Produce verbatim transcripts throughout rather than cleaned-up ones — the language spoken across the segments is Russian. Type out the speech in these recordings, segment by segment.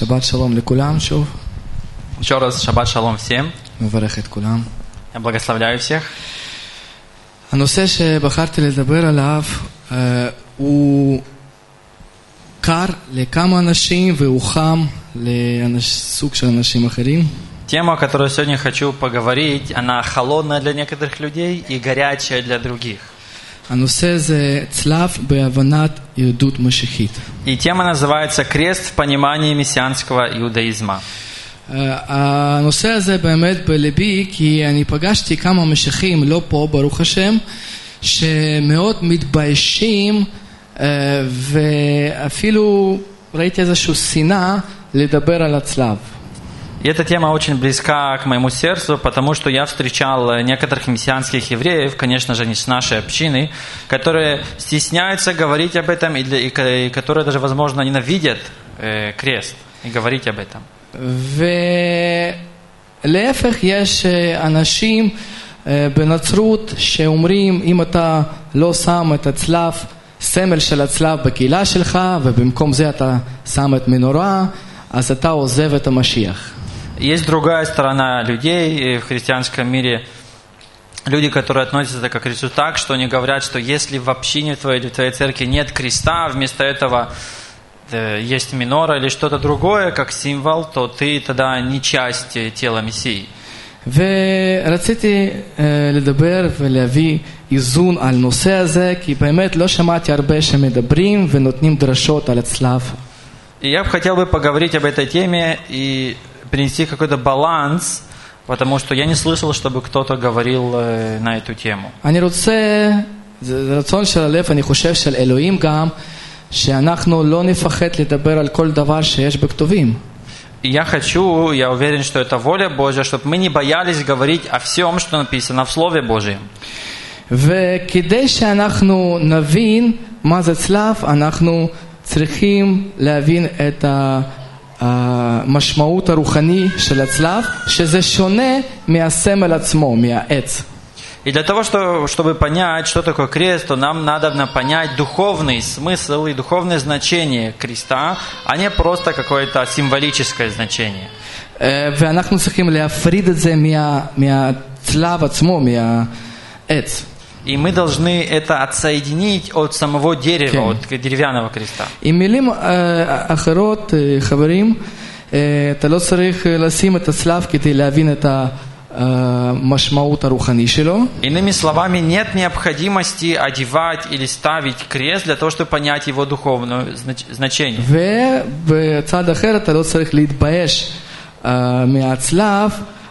שבת שלום לכולם שוב. Еще раз шаббат шалом всем. מברך את כולם. Я благословляю всех. הנושא שבחרתי לדבר עליו הוא קר לכמה אנשים והוא חם לסוג של אנשים אחרים. Тема, о которой сегодня хочу поговорить, она холодная для некоторых людей и горячая для других. הנושא זה צלב בהבנת יהדות משיחית. И тема называется «Крест в понимании мессианского иудаизма». הנושא הזה באמת בלבי, כי אני פגשתי כמה משיחים, לא פה ברוך השם, שמאוד מתביישים, ואפילו ראיתי איזושהי שנאה לדבר על הצלב. И эта тема очень близка к моему сердцу, потому что я встречал некоторых мессианских евреев, конечно же, не с нашей общины, которые стесняются говорить об этом, и, для, и которые даже, возможно, ненавидят э, крест и говорить об этом. ולהפך יש אנשים בנצרות שאומרים, אם אתה לא שם את הצלב, סמל של הצלב בקהילה שלך, ובמקום זה אתה שם את מנורה, אז אתה עוזב את המשיח. Есть другая сторона людей в христианском мире, люди, которые относятся к кресту так, что они говорят, что если в общине твоей или в твоей церкви нет креста, вместо этого есть минора или что-то другое, как символ, то ты тогда не часть тела Мессии. ורציתי לדבר ולהביא איזון על נושא הזה, כי באמת לא שמעתי הרבה שמדברים ונותנים דרשות על הצלב. И я бы хотел бы поговорить об этой теме и принести какой-то баланс, потому что я не слышал, чтобы кто-то говорил на эту тему. אני רוצה, זה רצון של הלב, אני חושב של אלוהים גם, שאנחנו לא נפחד לדבר על כל דבר שיש בכתובים. И я хочу, я уверен, что это воля Божья, чтобы мы не боялись говорить о всем, что написано в Слове Божьем. וכדי שאנחנו נבין מה זה צלב, אנחנו צריכים להבין את המשמעות הרוחני של הצלב, שזה שונה מהסמל עצמו, מהעץ. И для того, что, чтобы понять, что такое крест, то нам надо понять духовный смысл и духовное значение креста, а не просто какое-то символическое значение. ואנחנו צריכים להפריד את זה מהצלב עצמו, מהעץ. И мы должны это отсоединить от самого дерева, от деревянного креста. עם מילים אחרות, חברים, אתה לא צריך לשים את הצלב כדי להבין את המשמעות הרוחני שלו. Иными словами, нет необходимости одевать или ставить крест для того, чтобы понять его духовное значение. ובצד אחר אתה לא צריך להתבייש מהצלב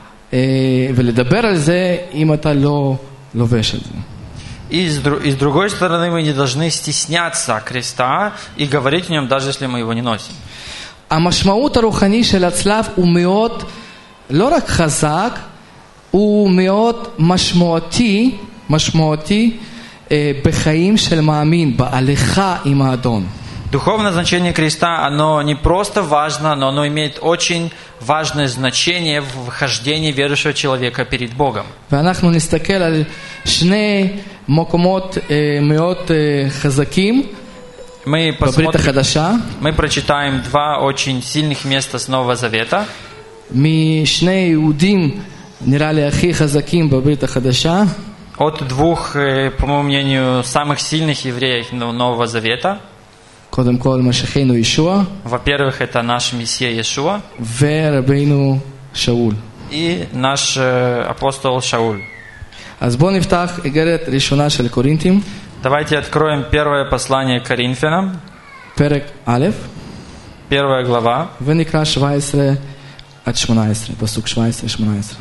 ולדבר על זה אם אתה לא לובש את זה. И с, и с другой стороны, мы не должны стесняться креста и говорить о нем, даже если мы его не носим. המשמעות הרוחני של הצלב הוא מאוד, לא רק חזק, הוא מאוד משמעותי, משמעותי בחיים של מאמין, בהליכה עם האדון. Духовное значение креста, оно не просто важно, но оно имеет очень важное значение в хождении верующего человека перед Богом. ואנחנו נסתכל על שני מקומות מאוד חזקים בברית החדשה. Мы прочитаем два очень сильных места с Нового Завета. משני יהודים נראה לי הכי חזקים בברית החדשה. От двух, по моему мнению, самых сильных евреев Нового Завета. קודם כל משיחנו ישוע. Во-первых, это наш Мессия Иешуа. ורבינו שאול. И наш апостол Шауль. אז בואו נפתח איגרת ראשונה של קורינתים. Давайте откроем первое послание к Коринфянам. פרק א'. Первая глава. ונקרא שבע עשרה עד שמונה עשרה, פסוק שבע עשרה שמונה עשרה.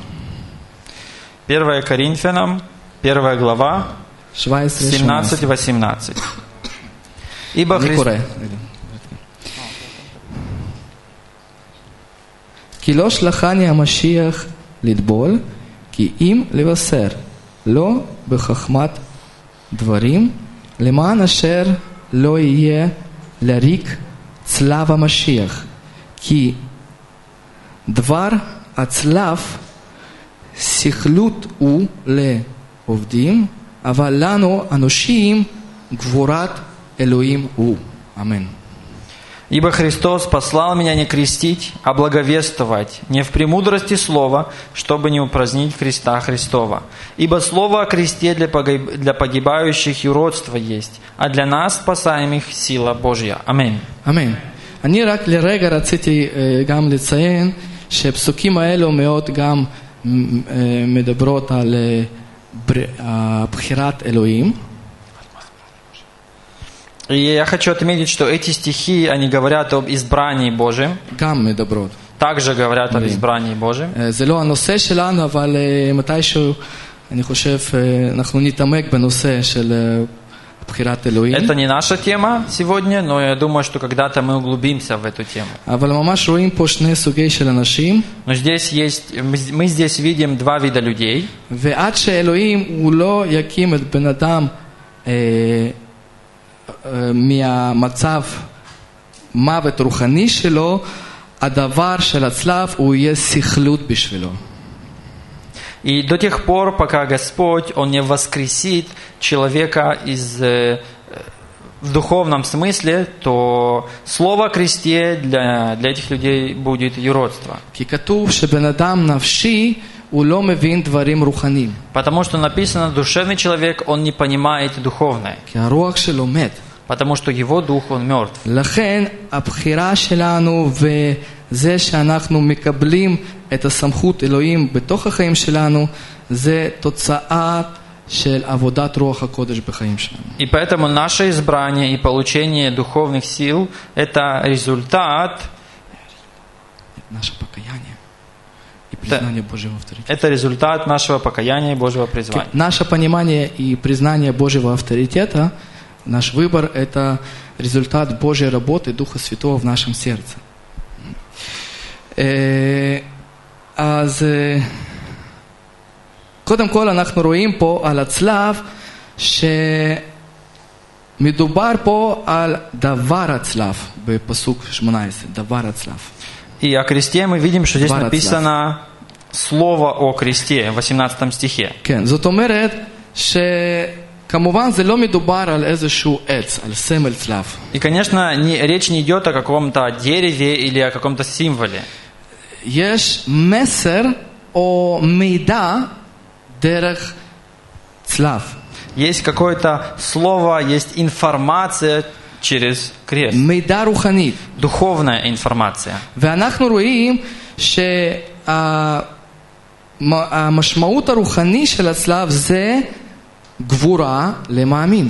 Первое Коринфянам, первая глава, семнадцать восемнадцать. Ибо Христос... כי לא שלחני המשיח לטבול, כי אם לבשר, לא בחכמת דברים, למען אשר לא יהיה לריק צלב המשיח. כי דבר הצלב שכלות הוא לעובדים, אבל לנו אנושים גבורת אלוהים הוא. אמן. Ибо Христос послал меня не крестить, а благовествовать, не в премудрости слова, чтобы не упразднить креста Христова. Ибо слово о кресте для погиб- для погибающих юродство есть, а для нас, спасаемых, сила Божья. Аминь. אמן. אני רק לרגע רציתי אה, גם לציין שהפסוקים האלו מאוד גם אה, מדברות על אה, בר- אה, בחירת אלוהים. И я хочу отметить, что эти стихи, они говорят об избрании Божьем, גם מדברות. также говорят об Аминь. избрании Божьем. אה, זה לא הנושא שלנו, אבל אה, מתישהו אני חושב אה, אנחנו נתעמק בנושא של אה, בחירת אלוהים. Это не наша тема сегодня, но я думаю, что когда-то мы углубимся в эту тему. אבל ממש רואים פה שני סוגי של אנשים, Но здесь есть, мы мы здесь видим два вида людей. ועד שאלוהים הוא לא יקים את בן אדם אה, אה, מהמצב מוות רוחני שלו, הדבר של הצלב הוא יהיה סכלות בשבילו. И до тех пор, пока Господь, Он не воскресит человека из, э, в духовном смысле, то слово о кресте для, для этих людей будет юродство. כי כתוב שבן אדם נפשי הוא לא מבין דברים רוחניים. Потому что написано, душевный человек, он не понимает духовное. כי הרוח שלו מת. Потому что его дух, он мертв. לכן הבחירה שלנו וזה שאנחנו מקבלים את הסמכות אלוהים בתוך החיים שלנו, זה תוצאה של עבודת רוח הקודש בחיים שלנו. И поэтому наше избрание и получение духовных сил – это результат, наше покаяние и признание Божьего авторитета. это результат нашего покаяния и Божьего призвания. Наше понимание и признание Божьего авторитета, наш выбор – это результат Божьей работы Духа Святого в нашем сердце. אז קודם כל אנחנו רואים פה על הצלב שמדובר פה על דבר הצלב בפסוק שמונה עשרה, דבר הצלב. И о кресте мы видим, что здесь написано слово о кресте в восемнадцатом стихе. כן, זאת אומרת שכמובן זה לא מדובר על איזשהו עץ, על סמל צלב. И, конечно, не, речь не идет о каком-то дереве или о каком-то символе. יש מסר או מידע דרך צלב. Есть какое-то слово, есть информация через крест. מידע רוחנית. Духовная информация. ואנחנו רואים שהמשמעות הרוחני של הצלב זה גבורה למאמין.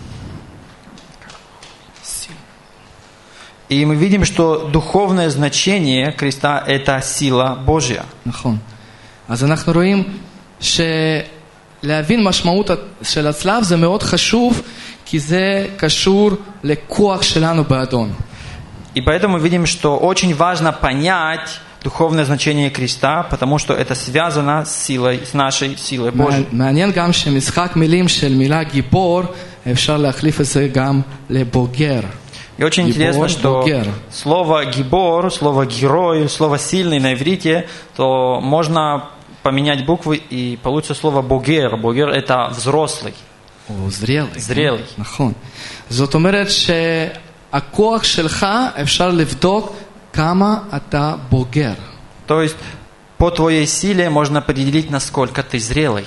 И мы видим, что דуховное значение креста – это сила Божья. נכון. אז אנחנו רואים שלהבין משמעות של הצלב זה מאוד חשוב, כי זה קשור לכוח שלנו באדון. И поэтому мы видим, что очень важно понять духовное значение креста, потому что это связано с силой, с нашей силой Божьей. מעניין גם שמשחק מילים של מילה גיבור, אפשר להחליף את זה גם לבוגר. И очень интересно, что слово «гибор», слово «герой», слово «сильный» на иврите, то можно поменять буквы и получится слово «богер». «Богер» – это взрослый. או זרילый. זרילый. נכון. זאת אומרת שהכוח שלך אפשר לבדוק כמה אתה בוגר. То есть по твоей силе можно определить, насколько ты зрелый.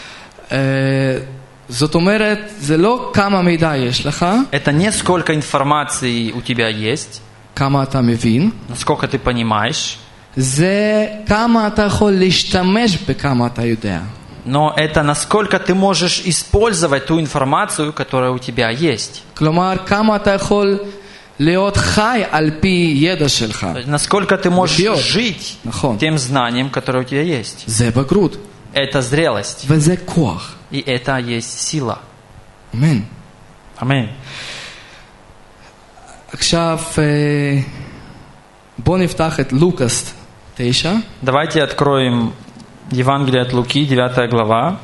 זאת אומרת, זה לא כמה מידע יש לך. Это не сколько информации у тебя есть. כמה אתה מבין. Насколько ты понимаешь. זה כמה אתה יכול להשתמש בכמה אתה יודע. Но это насколько ты можешь использовать ту информацию, которая у тебя есть. כלומר, כמה אתה יכול להיות חי על פי ידע שלך. Насколько ты можешь жить נכון. тем знанием, которое у тебя есть. זה בגרות. Это зрелость. וזה כוח. И это есть сила. אמן. Аминь. עכשיו, בוא נפתח את לוקאס תשע. Давайте откроем Евангелие от Луки, девятая глава.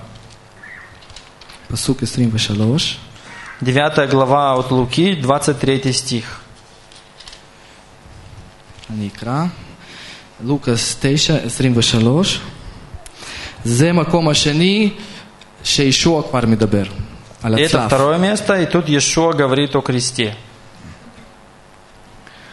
פסוק עשרים ושלוש. девятая глава от Луки, двадцать третий стих. אני אקרא. לוקאס תשע, עשרים ושלוש. זה מקום השני שישוע כבר מדבר. על הצלף. Это второе место, и тут Иешуа говорит о кресте.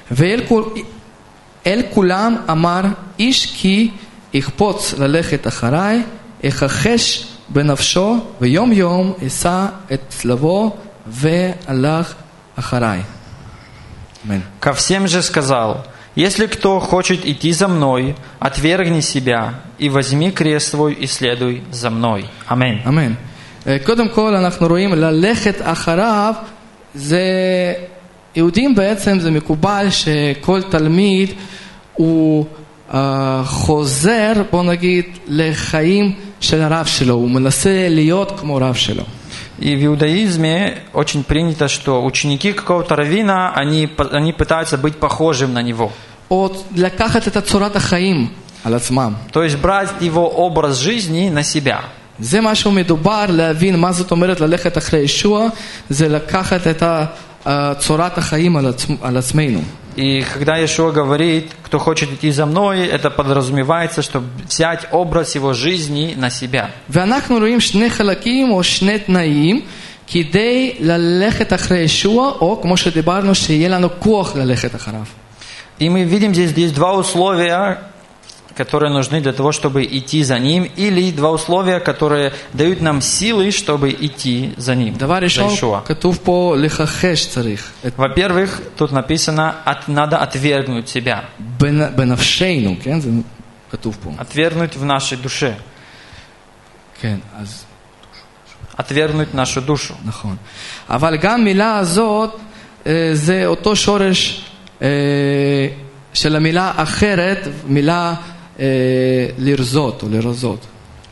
ואל כול- אל כולם אמר, איש כי יחפוץ ללכת אחריי, יכחש בנפשו, ויום יום אשא את צלבו, והלך אחריי. אמן. Ко всем же сказал: если кто хочет идти за мной, отвергни себя и возьми крест свой и следуй за мной. Аминь. אמן. אה, קודם כל אנחנו רואים ללכת אחריו, זה יהודים בעצם זה מקובל שכל תלמיד הוא אה, חוזר, בוא נגיד, לחיים של הרב שלו, הוא מנסה להיות כמו רב שלו. И в иудаизме очень принято, что ученики какого-то раввина, они, они пытаются быть похожим на него. או לקחת את צורת החיים על עצמם. То есть брать его образ жизни на себя. זה משהו מדובר, להבין מה זאת אומרת ללכת אחרי ישוע, זה לקחת את צורת החיים על, עצמ, על עצמנו. И когда Иешуа говорит, кто хочет идти за мной, это подразумевается, что взять образ его жизни на себя. ואנחנו רואים שני חלקים או שני תנאים כדי ללכת אחרי ישוע, או כמו שדיברנו, שיהיה לנו כוח ללכת אחריו. И мы видим здесь, здесь два условия, которые нужны для того, чтобы идти за ним, или два условия, которые дают нам силы, чтобы идти за ним. דבר за ראשון, Иешуа. כתוב פה לכחש צריך. את- Во-первых, тут написано, от, надо отвергнуть себя, בנ- בנפשנו, כן? זה כתוב פה. отвергнуть в нашей душе, כן, אז отвергнуть нашу душу. נכון. אבל גם מילה הזאת, אה, זה אותו שורש אה, של המילה אחרת, מילה אה, לרזות או לרזות.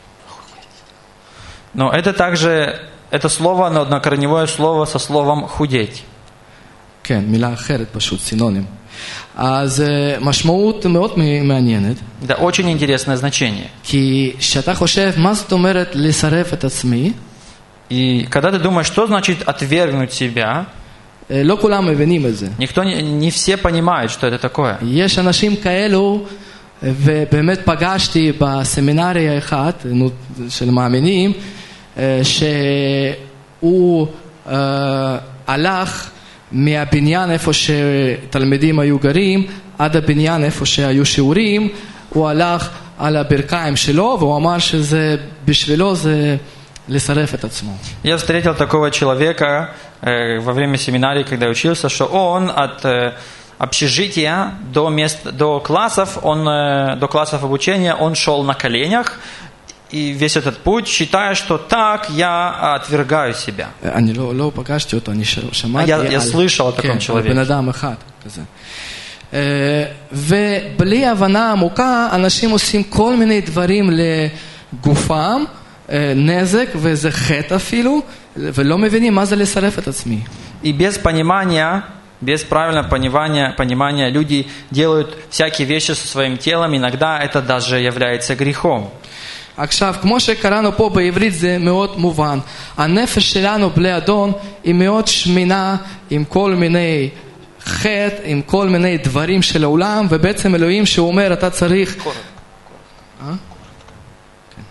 Но это также, это слово, но однокорневое слово со словом «худеть». כן, מילה אחרת פשוט, סינונים. אז אה, משמעות מאוד מ- מעניינת, Это очень интересное значение. כי כשאתה חושב מה זאת אומרת לשרף את עצמי, И когда ты думаешь, что значит отвергнуть себя, אה, לא כולם מבינים את זה. никто не, не все понимают, что это такое. יש אנשים כאלו, ובאמת פגשתי בסמינריה אחת נו, של מאמינים, אה, שהוא אה, הלך מהבניין איפה שתלמידים היו גרים, עד הבניין איפה שהיו שיעורים, הוא הלך על הברכיים שלו, והוא אמר שזה, בשבילו זה לשרף את עצמו. Я встретил такого человека э, во время семинарии, когда я учился, что он от э, общежития до, мест, до классов, он, э, до классов обучения, он шел на коленях, и весь этот путь, считая, что так я отвергаю себя. אני לא, לא פגשתי אותו, אני ש- שמעתי Я, я слышал о таком כן, человеке. בן אדם אחד כזה. אה, ובלי הבנה עמוקה, אנשים עושים כל מיני דברים לגופם, אה, נזק, וזה חטא אפילו, ולא מבינים מה זה לשרף את עצמי. И без понимания, без правильного понимания, понимания люди делают всякие вещи со своим телом, иногда это даже является грехом. עכשיו, כמו שקראנו פה בעברית זה מאוד מובן. הנפש שלנו, בלי אדון, היא מאוד שמינה עם כל מיני חטא, עם כל מיני דברים של העולם, ובעצם אלוהים שהוא אומר, אתה צריך... אה? כן.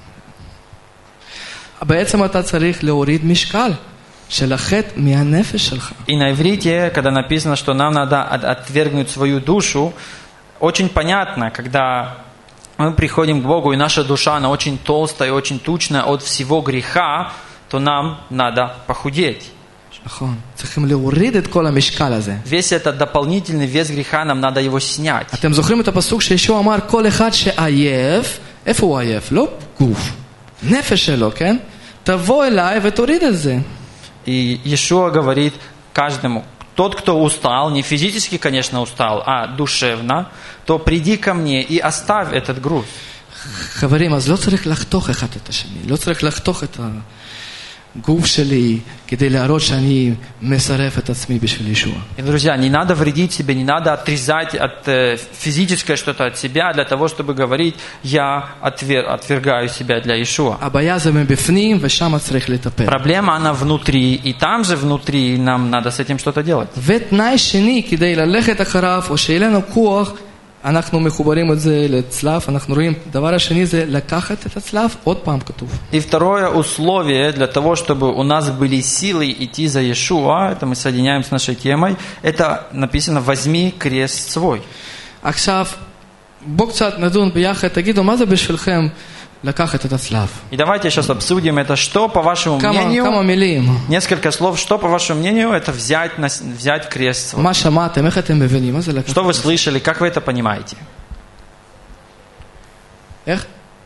בעצם אתה צריך להוריד משקל של החטא מהנפש שלך. И на иврите, когда написано, что нам надо от- отвергнуть свою душу, очень понятно, когда мы приходим к Богу, и наша душа, она очень толстая и очень тучная от всего греха, то нам надо похудеть. נכון, צריכים להוריד את כל המשקל הזה. Весь этот дополнительный вес греха, нам надо его снять. אתם זוכרים את הפסוק שישוע אמר, כל אחד שעייף, איפה הוא עייף? לא גוף, נפש שלו, כן? תבוא אליי ותוריד את זה. И Иешуа говорит каждому, тот, кто устал, не физически, конечно, устал, а душевно, то приди ко мне и оставь этот груз. חברים, אז לא צריך לחתוך אחד את השני, לא צריך לחתוך את הגוף שלי כדי להראות שאני מסרף את עצמי בשביל ישוע. И, друзья, не надо вредить себе, не надо отрезать от, э, физическое что-то от себя для того, чтобы говорить, я отвер, отвергаю себя для Иешуа. הבעיה זה מבפנים ושם צריך לטפל. Проблема, она внутри, и там же внутри нам надо с этим что-то делать. ותנאי שני כדי ללכת אחריו או שיהיה לנו כוח אנחנו מחוברים את זה לצלב, אנחנו רואים, דבר השני זה לקחת את הצלב, עוד פעם כתוב. И второе условие для того, чтобы у нас были силы идти за Иешуа, это мы соединяем с нашей темой, это написано «возьми крест свой». עכשיו, בואו קצת נדון ביחד, תגידו, מה זה בשבילכם לקחת את הצלב? И давайте сейчас обсудим это, что, по вашему כמה, мнению, כמה מילים. несколько слов, что, по вашему мнению, это взять, на, взять крест свой. מה שמעתם, איך אתם מבינים? מה זה לקחת? Что вы слышали, как вы это понимаете? איך?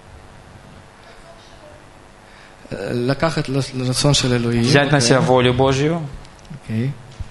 לקחת לרצון של אלוהים. Взять на себя волю Божью. אוקיי.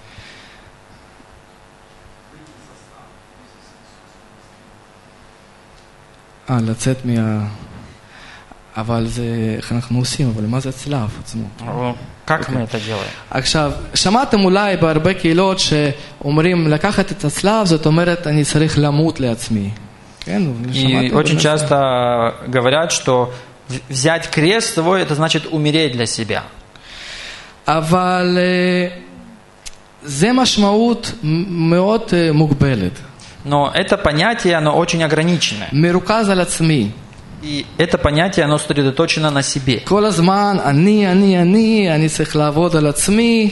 אה, לצאת מה... אבל זה, איך אנחנו עושים, אבל מה זה הצלב עצמו? Как мы это делаем? עכשיו, שמעתם אולי בהרבה קהילות שאומרים לקחת את הצלב, זאת אומרת אני צריך למות לעצמי. כן? И очень часто говорят, что взять крест свой, это значит умереть для себя. אבל זה משמעות מאוד מוגבלת. Но это понятие, оно очень ограниченное. מרוכז על עצמי. И это понятие, оно сосредоточено на себе. כל הזמן, אני, אני, אני, אני צריך לעבוד על עצמי,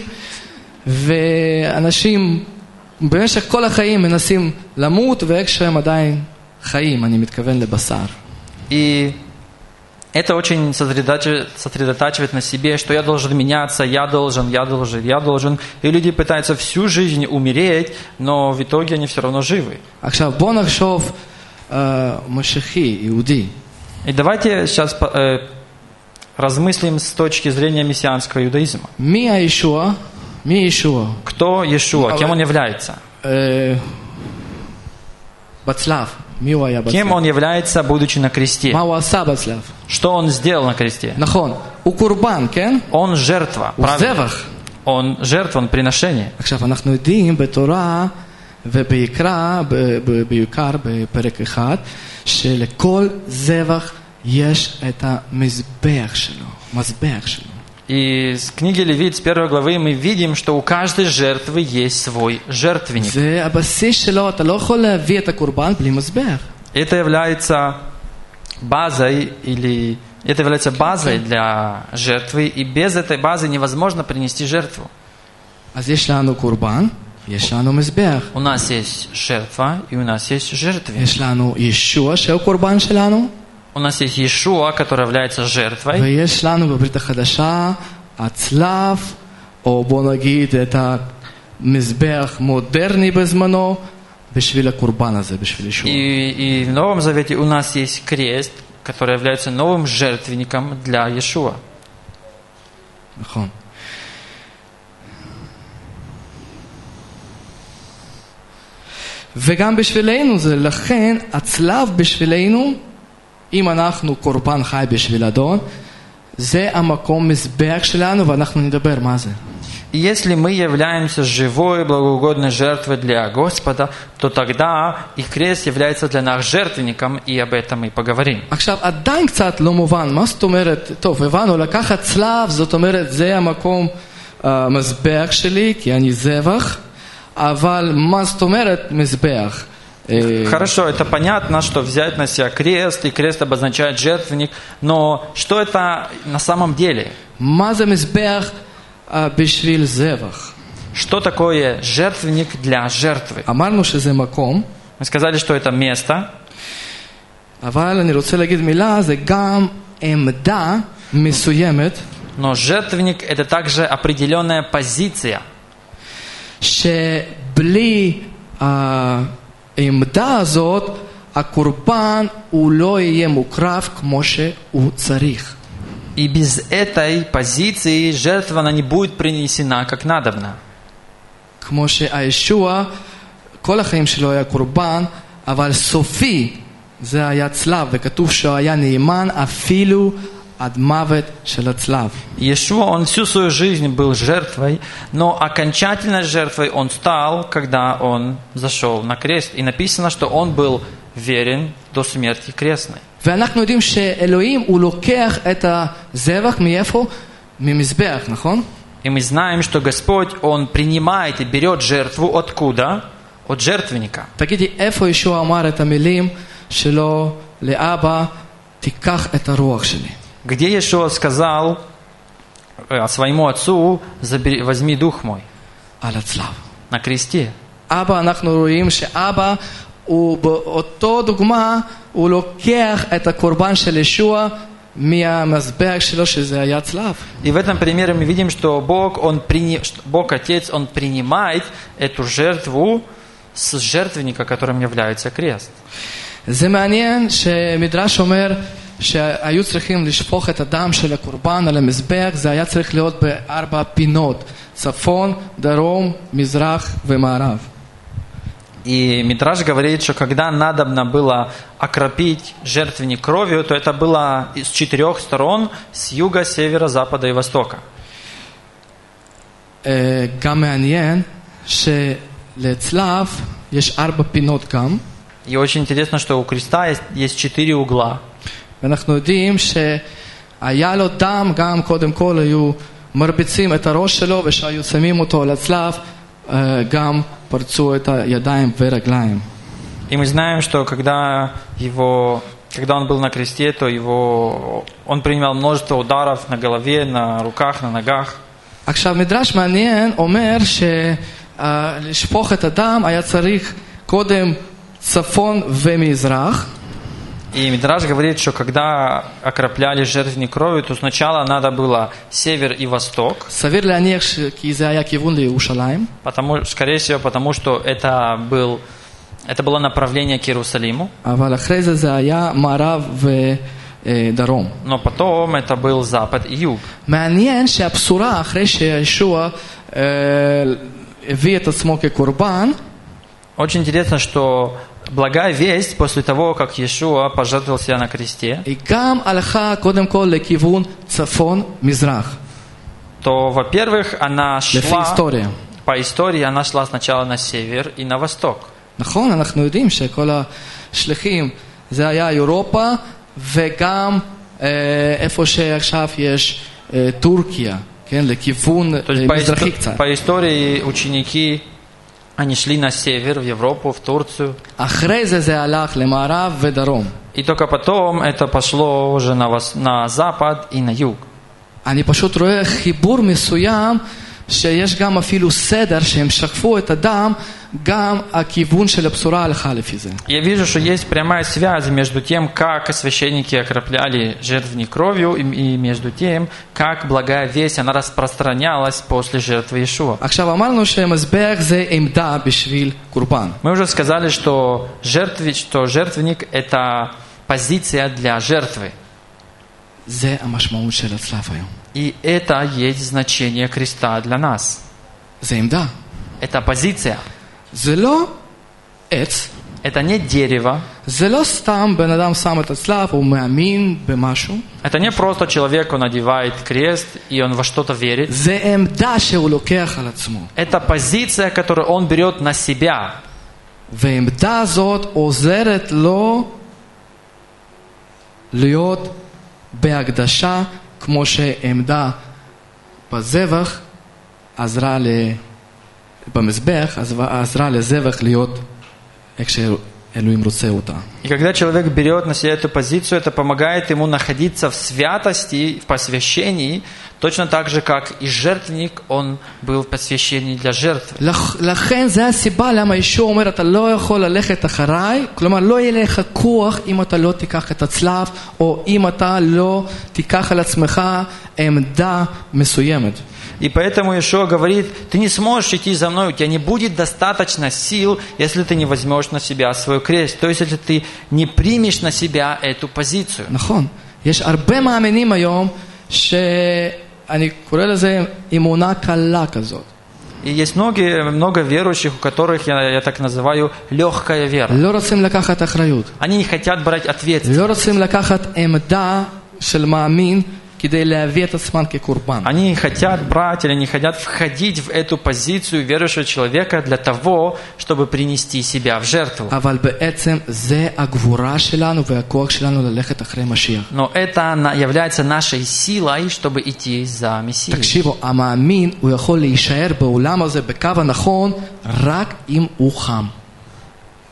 ואנשים במשך כל החיים מנסים למות, ואיך שהם עדיין חיים, אני מתכוון לבשר. И это очень сосредотачивает, сосредотачивает на себе, что я должен меняться, я должен, я должен, я должен. И люди пытаются всю жизнь умереть, но в итоге они все равно живы. עכשיו, בוא נחשוב משיחי, יהודי. И давайте сейчас э, размыслим с точки зрения мессианского иудаизма. מי הישוע? מי ישוע? Кто Иешуа? Кем он является? בצלב. מי הוא היה בצלב? Кем он является, будучи на кресте? מה הוא עשה בצלב? Что он сделал на кресте? נכון. הוא קורבן, כן? Он жертва. הוא правильно? זבח. Он жертва, он приношение. עכשיו, אנחנו יודעים בתורה ובעיקר, בעיקר בפרק אחד, שלכל זבח יש את המזבח שלו, מזבח שלו. И с книги Левит, с первой главы, мы видим, что у каждой жертвы есть свой жертвенник. זה הבסיס שלו, אתה לא יכול להביא את הקורבן בלי מזבח. Это является базой, или это является базой для жертвы, и без этой базы невозможно принести жертву. אז יש לנו קורבן, יש לנו מזבח. У нас есть жертва, и у нас есть жертвенник. יש לנו ישוע שהוא קורבן שלנו. У нас есть Иешуа, который является жертвой. ויש לנו בברית החדשה הצלב, או בוא נגיד את המזבח מודרני בזמנו, בשביל הקורבן הזה, בשביל ישוע. И, и в Новом Завете у нас есть крест, который является новым жертвенником для Иешуа. נכון. וגם בשבילנו זה, לכן הצלב בשבילנו, אם אנחנו קורבן חי בשביל אדון, זה המקום מזבח שלנו, ואנחנו נדבר מה זה. И если мы являемся живой, благоугодной жертвой для Господа, то тогда и крест является для нас жертвенником, и об этом мы поговорим. עכשיו, עדיין קצת לא מובן, מה זאת אומרת, טוב, הבנו, לקחת צלב, זאת אומרת, זה המקום המזבח שלי, כי אני זבח, אבל מה זאת אומרת מזבח? Хорошо, это понятно, что взять на себя крест, и крест обозначает жертвенник, но что это на самом деле? מה זה מזבח בשביל זבח? Что такое жертвенник для жертвы? אמרנו שזה מקום. Мы сказали, что это место. אבל אני רוצה להגיד מילה, זה גם עמדה מסוימת. Но жертвенник это также определенная позиция. שבלי העמדה הזאת, הקורבן הוא לא יהיה מוקרב כמו שהוא צריך. И без этой позиции жертва она не будет принесена как надобно. כמו שהישוע, כל החיים שלו היה קורבן, אבל סופי זה היה צלב, וכתוב שהוא היה נאמן אפילו עד מוות של הצלב. Иешуа, он всю свою жизнь был жертвой, но окончательной жертвой он стал, когда он зашел на крест. И написано, что он был верен до смерти крестной. ואנחנו יודעים שאלוהים הוא לוקח את הזבח מאיפה? ממזבח, נכון? И мы знаем, что Господь, Он принимает и берет жертву откуда? от жертвенника. תגידי, איפה ישוע אמר את המילים שלו לאבא, תיקח את הרוח שלי? Где Иешуа сказал э, своему отцу: «Забери, возьми дух мой» על הצלב. на кресте. אבא, אנחנו רואים שאבא הוא באותו דוגמה, הוא לוקח את הקורבן של ישוע מהמזבח שלו שזה היה צלב. И в этом примере мы видим, что Бог, он прини... что Бог Отец, Он принимает эту жертву с жертвенника, которым является крест. זה מעניין שמדרש אומר שהיו צריכים לשפוך את הדם של הקורבן על המזבח, זה היה צריך להיות בארבע פינות, צפון, דרום, מזרח ומערב. И Мидраш говорит, что когда надобно было окропить жертвенник кровью, то это было с четырех сторон, с юга, севера, запада и востока. גם מעניין שלצלב יש ארבע פינות גם. И очень интересно, что у креста есть, есть четыре угла. ואנחנו יודעים שהיה לו דם, גם קודם כל היו מרביצים את הראש שלו, ושהיו שמים אותו על הצלב, גם פרצו את הידיים ורגליים. И мы знаем, что когда его, когда он был на кресте, то его, он принимал множество ударов на голове, на руках, на ногах. עכשיו מדרש מעניין אומר שלשפוך את הדם היה צריך קודם צפון ומזרח. И Мидраш говорит, что когда окропляли жертвенник кровью, то сначала надо было север и восток. סביר להניח כי זה היה כיוון לירושלים. Потому, скорее всего, потому что это, был, это было направление к Иерусалиму. אבל אחרי זה זה היה מערב ודרום. Но потом это был запад и юг. מעניין שהבשורה אחרי שישוע הביא את עצמו כקורבן, Очень интересно, что благая весть после того, как Иешуа пожертвовал себя на кресте, היא גם הלכה קודם כל לכיוון צפון-מזרח. то, во-первых, она לפי шла, היסטוריה. по истории, она шла сначала на север и на восток. נכון, אנחנו יודעים שכל השליחים זה היה אירופה, וגם אה, איפה שעכשיו יש אה, טורקיה, כן, לכיוון То есть по, מזרחי исто- קצת. по истории ученики, они шли на север, в Европу, в Турцию. אחרי זה זה הלך למערב ודרום. И только потом это пошло уже на, вос- на запад и на юг. אני פשוט רואה חיבור מסוים שיש גם אפילו סדר שהם שקפו את הדם, גם הכיוון של הבשורה הלכה לפי זה. Я вижу, что есть прямая связь между тем, как священники окропляли жертвенник кровью, и, и между тем, как благая весть, она распространялась после жертвы Иешуа. עכשיו אמרנו שמזבח זה עמדה בשביל קורבן. Мы уже сказали, что, жертви, что жертвенник – это позиция для жертвы. זה המשמעות של הצלב היום. И это есть значение креста для нас. זה עמדה. Это позиция. זה לא עץ. Это не дерево. זה לא סתם בן אדם שם את הצלב, הוא מאמין במשהו. Это не просто человек, он одевает крест, и он во что-то верит. זה עמדה שהוא לוקח על עצמו. Это позиция, которую он берет на себя. והעמדה הזאת עוזרת לו להיות בהקדשה, כמו שעמדה בזבח עזרה ל... במזבח, עזרה לזבח להיות איך שאלוהים רוצה אותה. И когда человек берет на себя эту позицию, это помогает ему находиться в святости, в посвящении, точно так же, как и жертвенник, он был в посвящении для жертвы. לכן זה הסיבה למה ישוע אומר, אתה לא יכול ללכת אחריי, כלומר לא יהיה לך כוח אם אתה לא תיקח את הצלב, או אם אתה לא תיקח על עצמך עמדה מסוימת. И поэтому Иешуа говорит, ты не сможешь идти за мной, у тебя не будет достаточно сил, если ты не возьмешь на себя свой крест. То есть, если ты не примешь на себя эту позицию. נכון. יש הרבה מאמינים היום שאני קורא לזה אמונה קלה כזאת. И есть многие, много верующих, у которых я, я так называю легкая вера. לא רוצים לקחת אחריות. Они не хотят брать ответственность. לא רוצים לקחת עמדה של מאמין כדי להביא את עצמם כקורבן. Они не хотят брать или не хотят входить в эту позицию верующего человека для того, чтобы принести себя в жертву. אבל בעצם זה הגבורה שלנו והכוח שלנו ללכת אחרי משיח. Но это является нашей силой, чтобы идти за Мессией. תקשיבו, המאמין הוא יכול להישאר בעולם הזה בקו הנכון רק אם הוא חם.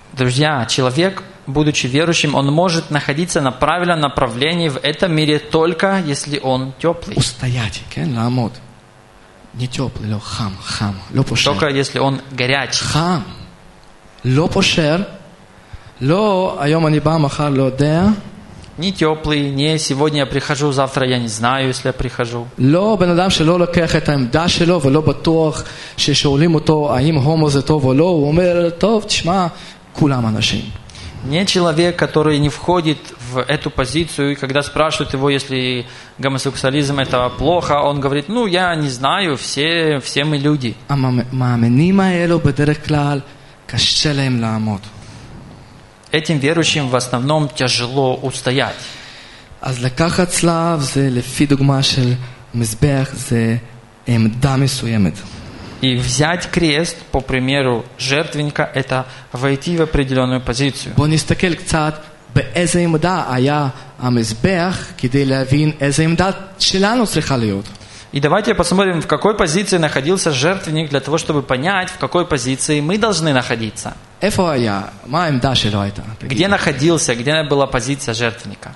Друзья, человек, будучи верующим, он может находиться на правильном направлении в этом мире только если он теплый. устоять, כן? לעמוד. не теплый, לא חם, חם, לא פושר. Только если он горячий. חם, לא פושר, לא היום אני בא, מחר לא יודע. Не теплый, не сегодня я прихожу, завтра я не знаю, если я прихожу. לא בן אדם שלא לוקח את העמדה שלו ולא בטוח ששואלים אותו האם הומו זה טוב או לא, הוא אומר, טוב, תשמע, כולם אנשים. Не человек, который не входит в эту позицию, и когда спрашивают его, если гомосексуализм это плохо, он говорит, ну, я не знаю, все, все мы люди. המאמינים האלו בדרך כלל קשה להם לעמוד. Этим верующим в основном тяжело устоять. אז לקחת צלב זה לפי דוגמה של מזבח, זה עמדה מסוימת. И взять крест, по примеру жертвенника, это войти в определенную позицию. בוא נסתכל קצת באיזה עמדה היה המזבח כדי להבין איזה עמדה שלנו צריכה להיות. И давайте посмотрим, в какой позиции находился жертвенник, для того, чтобы понять, в какой позиции мы должны находиться. איפה היה? מה העמדה שלו הייתה? Где находился, где была позиция жертвенника?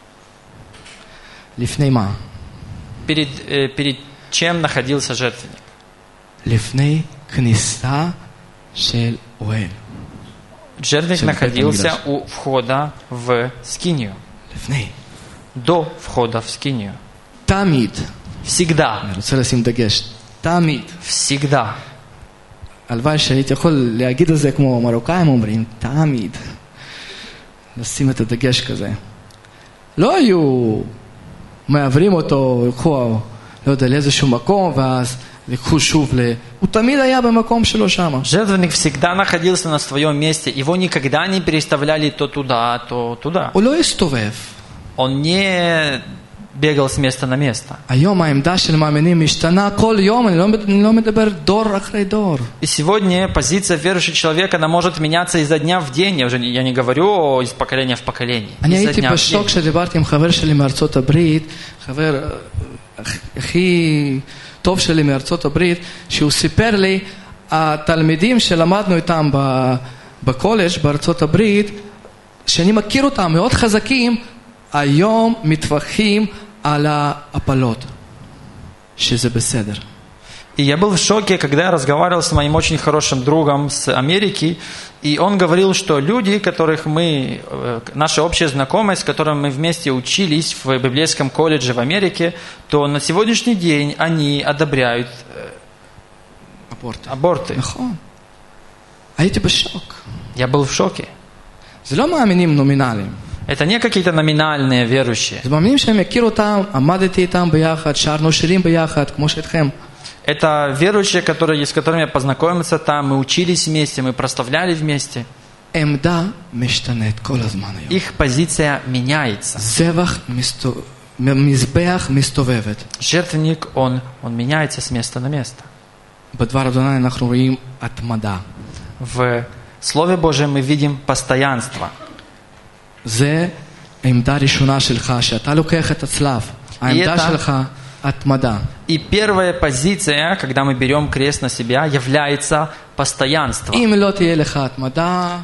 לפני מה? Перед, э, перед чем находился жертвенник? לפני כניסה של אוהל. Жертвенник находился у входа в скинию. לפני. До входа в скинию. תמיד. Всегда. אני רוצה לשים דגש. תמיד. Всегда. הלוואי שהייתי יכול להגיד את זה כמו מרוקאים אומרים, תמיד. לשים את הדגש כזה. לא היו מעברים אותו, לקחו, לא יודע, לאיזשהו מקום, ואז לקחו שוב ל... הוא תמיד היה במקום שלו שם. Жертвенник всегда находился на своем месте. Его никогда не переставляли то туда, то туда. הוא לא הסתובב. Он не бегал с места на место. היום העמדה של מאמינים משתנה כל יום, אני לא, אני לא מדבר דור אחרי דור. И сегодня позиция верующего человека, она может меняться изо дня в день. Я уже не, я не говорю из поколения в поколение. אני הייתי בשוק שדיברתי עם חבר שלי מארצות הברית, חבר הכי טוב שלי מארצות הברית, שהוא סיפר לי, התלמידים שלמדנו איתם בקולג' בארצות הברית, שאני מכיר אותם מאוד חזקים, היום מתווכחים על ההפלות, שזה בסדר. И я был в шоке, когда я разговаривал с моим очень хорошим другом с Америки, и он говорил, что люди, которых мы, наши общие знакомые, с которыми мы вместе учились в библейском колледже в Америке, то на сегодняшний день они одобряют аборты. аборты. נכון. הייתי בשוק. Я был в шоке. זה לא מאמינים נומינליים. Это не какие-то номинальные верующие. זה מאמינים שאני מכיר אותם, עמדתי איתם ביחד, שרנו שירים ביחד, כמו שאתכם. Это верующие, которые, с которыми я познакомился там, мы учились вместе, мы прославляли вместе. עמדה משתנית כל הזמן היום. Их позиция меняется. זבח מסתובב, מזבח מסתובבת. Жертвенник, он, он меняется с места на место. בדבר אדוני אנחנו רואים התמדה. В Слове Божьем мы видим постоянство. זה עמדה ראשונה שלך, שאתה לוקח את הצלב. העמדה שלך התמדה. И первая позиция, когда мы берем крест на себя, является постоянство. אם לא תהיה לך התמדה,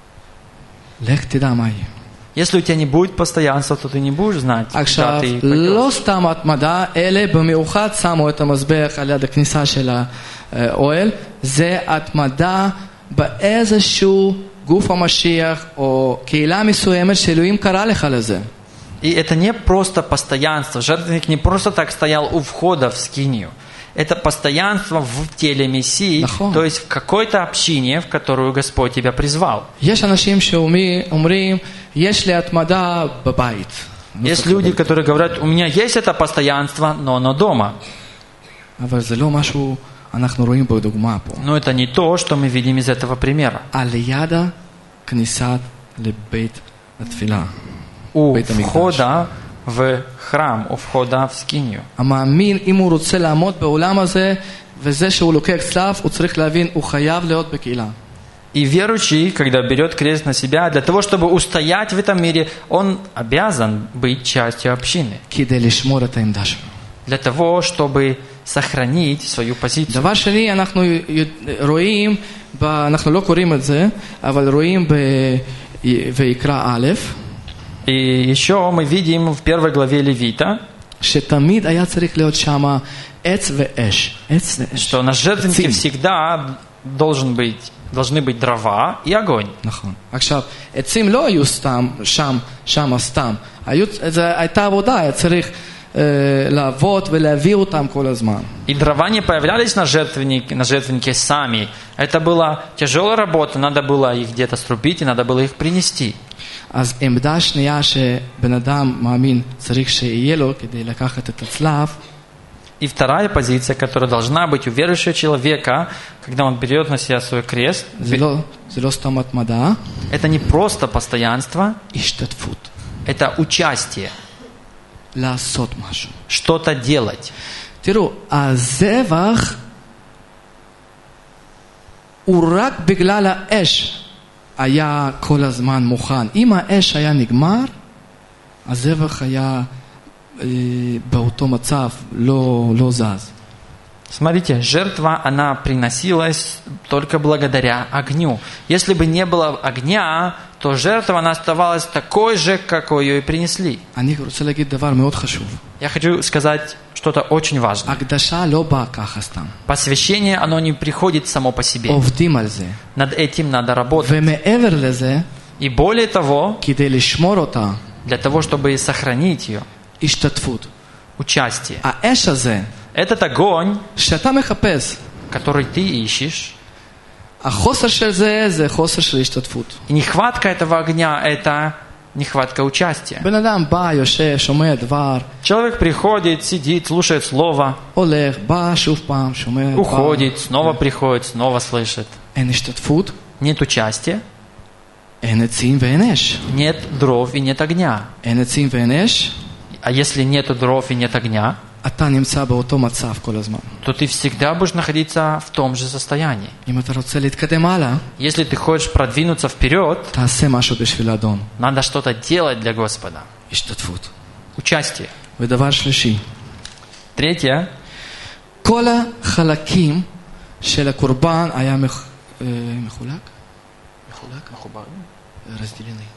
לך תדע מה יהיה. Если у тебя не будет постоянства, то ты не будешь знать, עכשיו, куда ты לא пойдешь. סתם התמדה, אלה במיוחד שמו את המזבח על יד הכניסה של האוהל, זה התמדה באיזשהו גוף המשיח או קהילה מסוימת שאלוהים קרא לך לזה. И это не просто постоянство. Жертвенник не просто так стоял у входа в скинию. Это постоянство в теле Мессии, נכון. то есть в какой-то общине, в которую Господь тебя призвал. יש אנשים שאומרים, יש לי התמדה בבית. Есть люди, которые говорят, у меня есть это постоянство, но оно дома. אבל זה לא משהו, אנחנו רואים בדוגמה פה. Но это не то, что мы видим из этого примера. על יד הכניסה לבית התפילה. У входа в храм, у входа в скинию. המאמין, אם הוא רוצה לעמוד בעולם הזה, וזה שהוא לוקח צלב, הוא צריך להבין, הוא חייב להיות בקהילה. И верующий, когда берет крест на себя, для того, чтобы устоять в этом мире, он обязан быть частью общины. כדי לשמור את העמדה שלו. Для того, чтобы сохранить свою позицию. דבר שני, אנחנו רואים אנחנו לא קוראים את זה, אבל רואים בויקרא א', И еще мы видим в первой главе Левита, שתמיד היה צריך להיות שם עץ ואש. עץ ואש. что на жертвеннике всегда должен быть, должны быть дрова и огонь. נכון. עכשיו, עצים לא היו סתם, שם, שם סתם. היו, זה הייתה עבודה, היה צריך אה, לעבוד ולהביא אותם כל הזמן. И дрова не появлялись на жертвеннике, на жертвеннике сами. Это была тяжелая работа, надо было их где-то срубить, и надо было их принести. אז עמדה שנייה שבן אדם מאמין צריך שיהיה לו כדי לקחת את הצלב, И вторая позиция, которая должна быть у верующего человека, когда он берет на себя свой крест, זה לא, זה לא סתם התמדה, это не просто постоянство, השתתפות. это участие, לעשות משהו. что-то делать. תראו, הזבח הוא רק בגלל האש היה כל הזמן מוכן. אם האש היה נגמר, הזבח היה אה, באותו מצב, לא, לא זז. Смотрите, жертва, она приносилась только благодаря огню. Если бы не было огня, то жертва, она оставалась такой же, какой ее и принесли. אני רוצה להגיד דבר מאוד חשוב. Я хочу сказать что-то очень важное. הקדשה לא באה ככה סתם. Посвящение, оно не приходит само по себе. עובדים על זה. Над этим надо работать. ומעבר לזה, И более того, כדי לשמור אותה, для того, чтобы сохранить ее, השתתפות. участие. האש הזה, Этот огонь, שאתה מחפש, который ты ищешь, החוסר של זה, זה חוסר של השתתפות. и нехватка этого огня – это нехватка участия. בן אדם בא, יושב, שומע דבר, Человек приходит, сидит, слушает слово, הולך, בא שוב פעם, שומע דבר. уходит, снова приходит, снова слышит. אין השתתפות, Нет участия, אין עצים ואין אש. нет дров и нет огня. אין עצים ואין אש, А если нет дров и нет огня, אתה נמצא באותו מצב כל הזמן. то ты всегда будешь находиться в том же состоянии. אם אתה רוצה להתקדם הלאה, Если ты хочешь продвинуться вперед, תעשה משהו בשביל האדון. надо что-то делать для Господа. השתתפות. Участие. ודבר שלישי, Третье. כל החלקים של הקורבן היה מח... אה, מחולק? מחולק? רזדילני.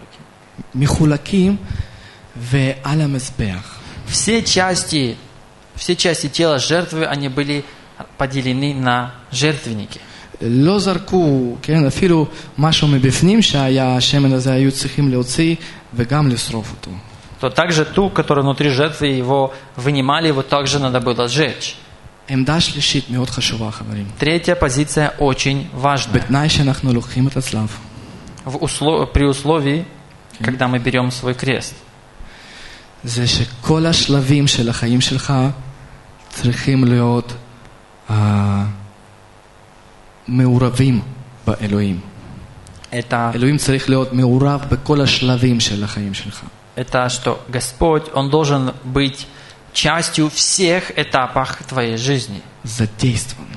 מחולקים ועל המזבח. Все части, все части тела жертвы, они были поделены на жертвенники. לא זרקו, כן, אפילו משהו מבפנים שהיה, השמן הזה היו צריכים להוציא וגם לשרוף אותו. То также ту, которая внутри жертвы, его вынимали, его также надо было сжечь. עמדה שלישית מאוד חשובה, חברים. Третья позиция очень важная. בתנאי שאנחנו לוקחים את הצלב. В услов... При условии, когда мы берем свой крест. זה שכל השלבים של החיים שלך צריכים להיות uh, מעורבים באלוהים. Это, אלוהים צריך להיות מעורב בכל השלבים של החיים שלך. это что Господь, Он должен быть частью всех этапов твоей жизни. задействован.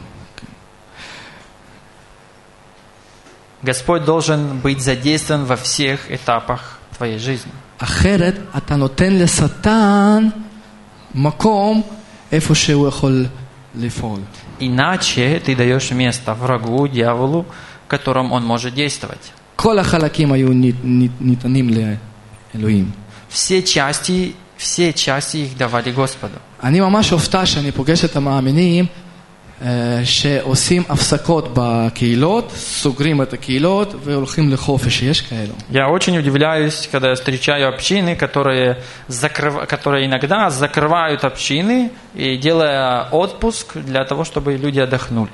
Господь должен быть задействован во всех этапах твоей жизни. אחרת אתה נותן לשטן מקום איפה שהוא יכול לפעול. Иначе ты даешь место врагу, дьяволу, в котором он может действовать. כל החלקים היו ניתנים לאלוהים. Все части, все части их давали Господу. אני ממש הופתע שאני פוגש את המאמינים שעושים הפסקות בקהילות, סוגרים את הקהילות והולכים לחופש. יש כאלו. Я очень удивляюсь, когда я встречаю общины, которые, закрыв... которые иногда закрывают общины, и делая отпуск для того, чтобы люди отдохнули.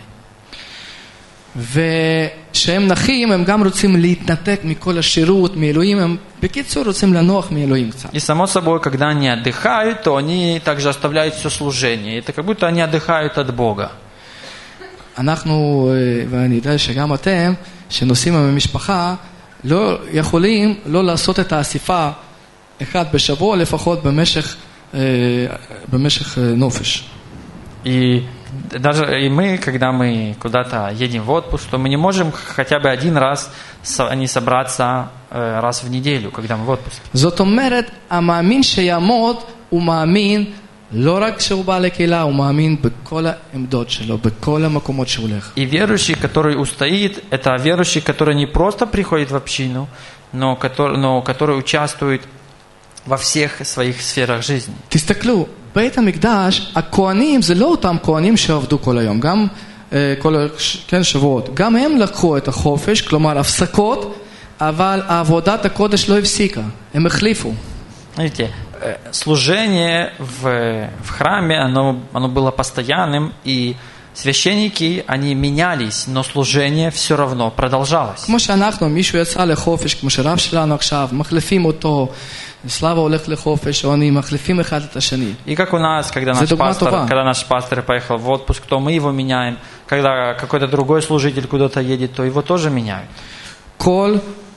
ושהם נחים, הם גם רוצים להתנתק מכל השירות, מאלוהים, הם בקיצור רוצים לנוח מאלוהים קצת. И само собой, когда они отдыхают, то они также оставляют все служение. Это как будто они отдыхают от Бога. אנחנו, ואני יודע שגם אתם, שנוסעים עם המשפחה, לא יכולים לא לעשות את האסיפה אחד בשבוע, לפחות במשך, במשך נופש. И даже и мы, когда мы куда-то едем в отпуск, то мы не можем хотя бы один раз не собраться раз в неделю, когда мы в отпуске. זאת אומרת, המאמין שיעמוד הוא מאמין לא רק כשהוא בא לקהילה, הוא מאמין בכל העמדות שלו, בכל המקומות שהוא הולך. И верующий, который устоит, это верующий, который не просто приходит в общину, но который, но который участвует во всех своих сферах жизни. תסתכלו, בית המקדש, הכהנים זה לא אותם כהנים שעבדו כל היום, גם כל כן, שבועות. גם הם לקחו את החופש, כלומר הפסקות, אבל עבודת הקודש לא הפסיקה, הם החליפו. Смотрите, служение в, в храме, оно, оно было постоянным, и священники, они менялись, но служение все равно продолжалось. כמו שאנחנו, מישהו יצא לחופש, כמו שרב שלנו עכשיו, מחליפים אותו, Слава הולך לחופש, או אני מחליפים אחד את השני. И как у нас, когда наш пастор, когда наш пастор поехал в отпуск, то мы его меняем. Когда какой-то другой служитель куда-то едет, то его тоже меняют. כל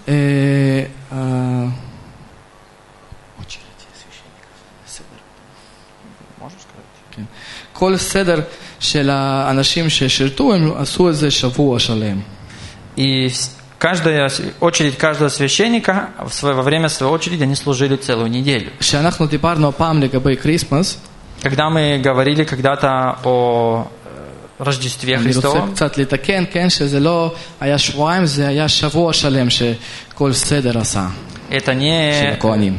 כל סדר של האנשים ששירתו, הם עשו איזה שבוע שלם. И каждая очередь каждого священника во время своей очереди они служили целую неделю. כשאנחנו דיברנו הפעם לגבי כריסמס, когда мы говорили когда-то о Рождестве Христовом, אני רוצה קצת לתקן, כן, שזה לא היה שבועיים, זה היה שבוע שלם שכל סדר עשה. Это не של הכהנים.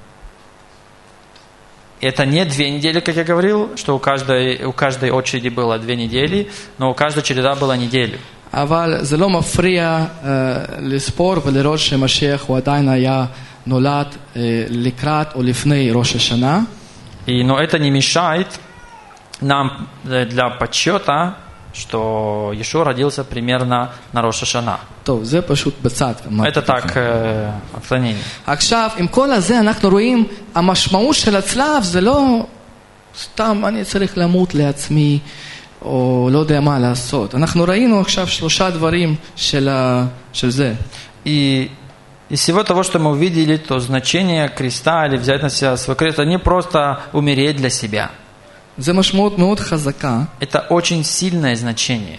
Это не две недели, как я говорил, что у каждой, у каждой очереди было две недели, но у каждой череда была неделю. אבל זה לא מפריע uh, לספור ולראות שמשיח הוא עדיין היה נולד uh, לקראת או לפני ראש השנה. И, но это не мешает нам для подсчета, что Иешуа родился примерно на Рош ха-Шана. טוב, זה פשוט בצד. Это так, отклонение. עכשיו, עם כל הזה אנחנו רואים, המשמעות של הצלב זה לא סתם אני צריך למות לעצמי, או לא יודע מה לעשות. אנחנו ראינו עכשיו שלושה דברים של, ה... של זה. И из всего того, что мы увидели, то значение креста или взять на себя свой крест, это не просто умереть для себя. זה משמעות מאוד חזקה. Это очень сильное значение.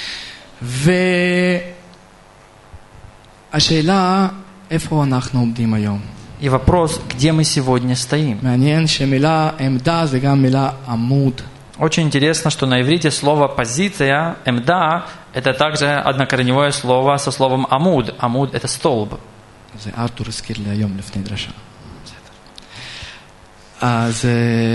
והשאלה, איפה אנחנו עומדים היום? И вопрос, где мы сегодня стоим? מעניין שמילה עמדה זה גם מילה עמוד. Очень интересно, что на иврите слово «позиция», «эмда» – это также однокорневое слово со словом «амуд». «Амуд» – это столб. זה ארתור הזכיר לי היום לפני דרשה. אז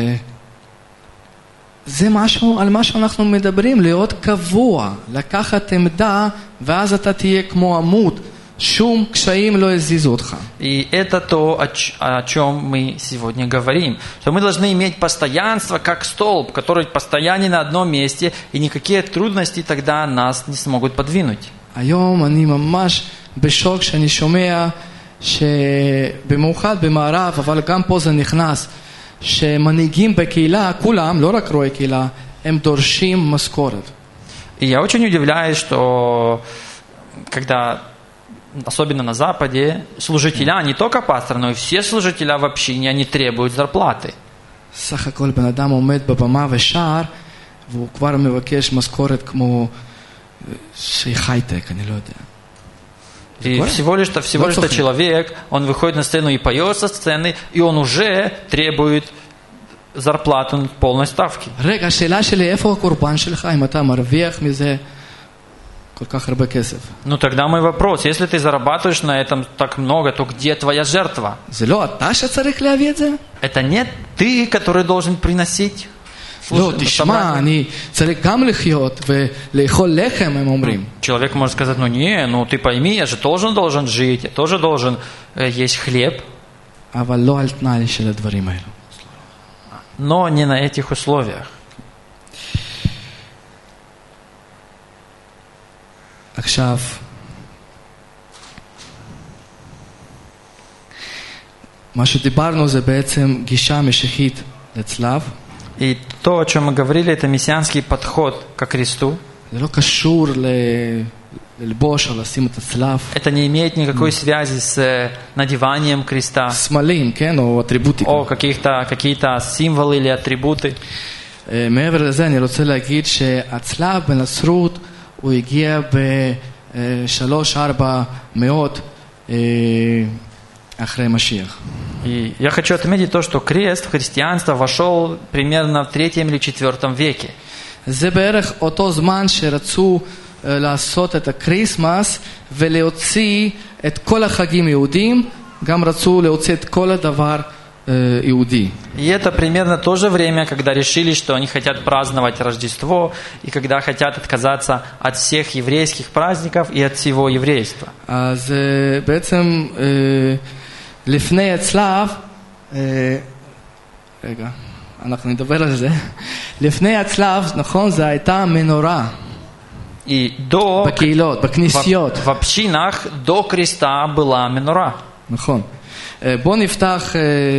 זה משהו, על מה שאנחנו מדברים, להיות קבוע, לקחת עמדה, ואז אתה תהיה כמו עמוד. שום קשיים לא הזיזו אותך. И это то, о чем мы сегодня говорим. Что мы должны иметь постоянство, как столб, который постоянен на одном месте, и никакие трудности тогда нас не смогут подвинуть. היום אני ממש בשוק שאני שומע שבמיוחד במערב, אבל גם פה זה נכנס, שמנהיגים בקהילה, כולם, לא רק רואי קהילה, הם דורשים משכורת. И я очень удивляюсь, что когда особенно на Западе, служителя, не только пасторы, но и все служителя в общине, они требуют зарплаты. סך הכל בן אדם עומד בבמה ושר, והוא כבר מבקש משכורת כמו שייך הייטק, אני לא יודע. И всего лишь, всего лишь человек, он выходит на сцену и поет со сцены, и он уже требует зарплату полной ставки. רגע, השאלה שלי, איפה הקורבן שלך, אם אתה מרוויח מזה כל כך הרבה כסף? Ну тогда мой вопрос, если ты зарабатываешь на этом так много, то где твоя жертва? זה לא אתה שצריך להביא את זה? Это не ты, который должен приносить? לא, תשמע, אני צריך גם לחיות ולאכול לחם, הם אומרים. Человек может сказать, ну не, ну ты пойми, я же тоже должен жить, я тоже должен есть хлеб. אבל לא על תנאי של הדברים האלו. Но не на этих условиях. עכשיו, מה שדיברנו זה בעצם גישה משיחית לצלב. И то, о чем мы говорили, это мессианский подход ко кресту. זה לא קשור ללבוש או לשים את הצלב. Это не имеет никакой связи с надеванием креста. סמלים, כן, או אטריבוטיקה. О каких-то, какие-то символы или атрибуты. מעבר לזה, אני רוצה להגיד שהצלב בנצרות הוא הגיע בשלוש ארבע מאות אחרי משיח. И я хочу отметить то, что крест в христианство вошел примерно в третьем или четвертом веке. זה בערך אותו זמן שרצו לעשות את הקריסמס ולהוציא את כל החגים יהודים, גם רצו להוציא את כל הדבר יהודי. И это примерно то же время, когда решили, что они хотят праздновать Рождество, и когда хотят отказаться от всех еврейских праздников и от всего еврейства. אז בעצם לפני הצלב, רגע, אנחנו נדבר על זה. לפני הצלב, נכון, זה הייתה מנורה. И до, בקהילות, בכנסיות. в, в общинах до креста была менора. נכון. בוא נפתח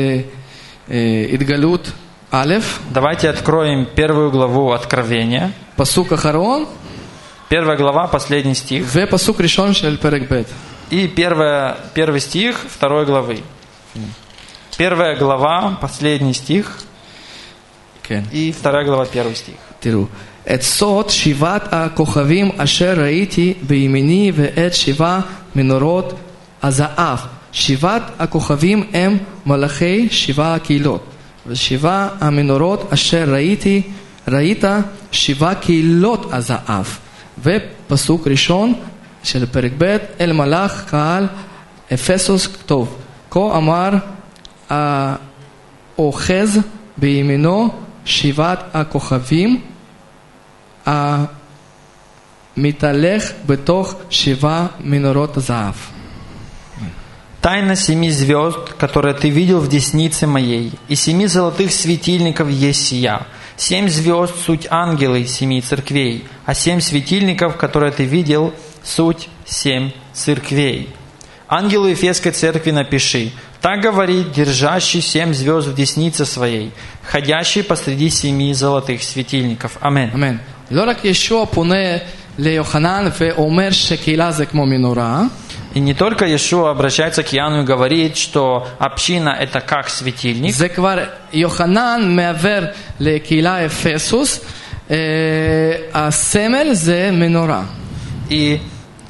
התגלות א', Давайте откроем первую главу Откровения. פסוק אחרון, Первая глава, последний стих. ופסוק ראשון של פרק ב'. И первая, первый стих второй главы. Первая глава, последний стих. כן. И вторая глава, первый стих. תראו, את סוד שבעת הכוכבים אשר ראיתי בימיני ואת שבע מנורות הזהב. שבעת הכוכבים הם מלאכי שבע הקהילות. ושבע המנורות אשר ראיתי, ראית שבע קהילות הזהב. ופסוק ראשון של פרק ב', אל מלאך קהל אפסוס כתוב. כה אמר האוחז בימינו שבעת הכוכבים המתהלך בתוך שבע מנורות הזהב. Тайна семи звезд, которые ты видел в деснице моей, и семи золотых светильников есть сия. Семь звезд — суть ангелы семи церквей, а семь светильников, которые ты видел, суть семь церквей. Ангелу Ефесской церкви напиши: так говорит держащий семь звезд в деснице своей, ходящий посреди семи золотых светильников. Аминь. אמן. לא רק ישוע פונה ליוחנן ואומר שקהילה זה כמו מנורה, И не только Иешуа обращается к Иоанну и говорит, что община – это как светильник. זה כבר יוחנן מעבר לקהילה אפסוס, הסמל זה מנורה. И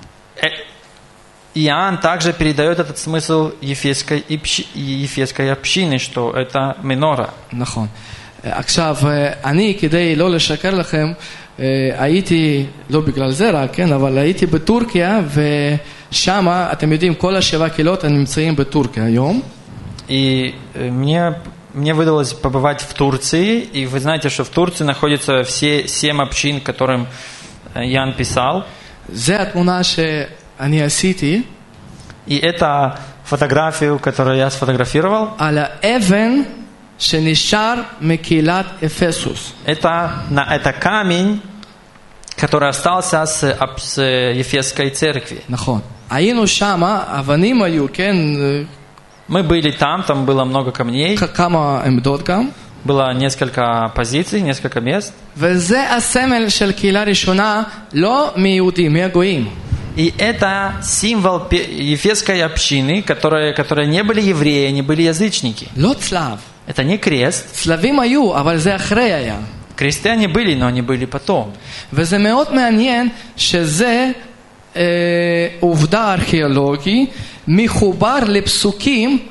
Иоанн также передает этот смысл Ефесской, Ефесской общины, что это менора. נכון. עכשיו, אני, כדי לא לשקר לכם, הייתי, לא בגלל זה רק, כן, אבל הייתי בטורקיה, ושם, אתם יודעים, כל השבע קהילות נמצאים בטורקיה היום. И мне, мне выдалось побывать в Турции, и вы знаете, что в Турции находятся все семь общин, которым Иоанн писал. זה התמונה שאני עשיתי. И это фотографию, которую я сфотографировал. על האבן שנשאר מקהילת אפסוס. Это, это камень, который остался с, с Ефесской церкви. נכון. היינו שם, אבנים היו, כן, Мы были там, там было много камней. כמה עמדות גם. Было несколько позиций, несколько мест. וזה הסמל של קהילה ראשונה, לא מיהודים, מהגויים. И это символ Ефесской общины, которые, которые не были евреи, не были язычники. לא צלב. Это не крест. צלבים היו, אבל זה אחרי היה. Кресты они были, но они были потом. וזה מאוד מעניין שזה אה, עובדה ארכיאולוגי מחובר לפסוקים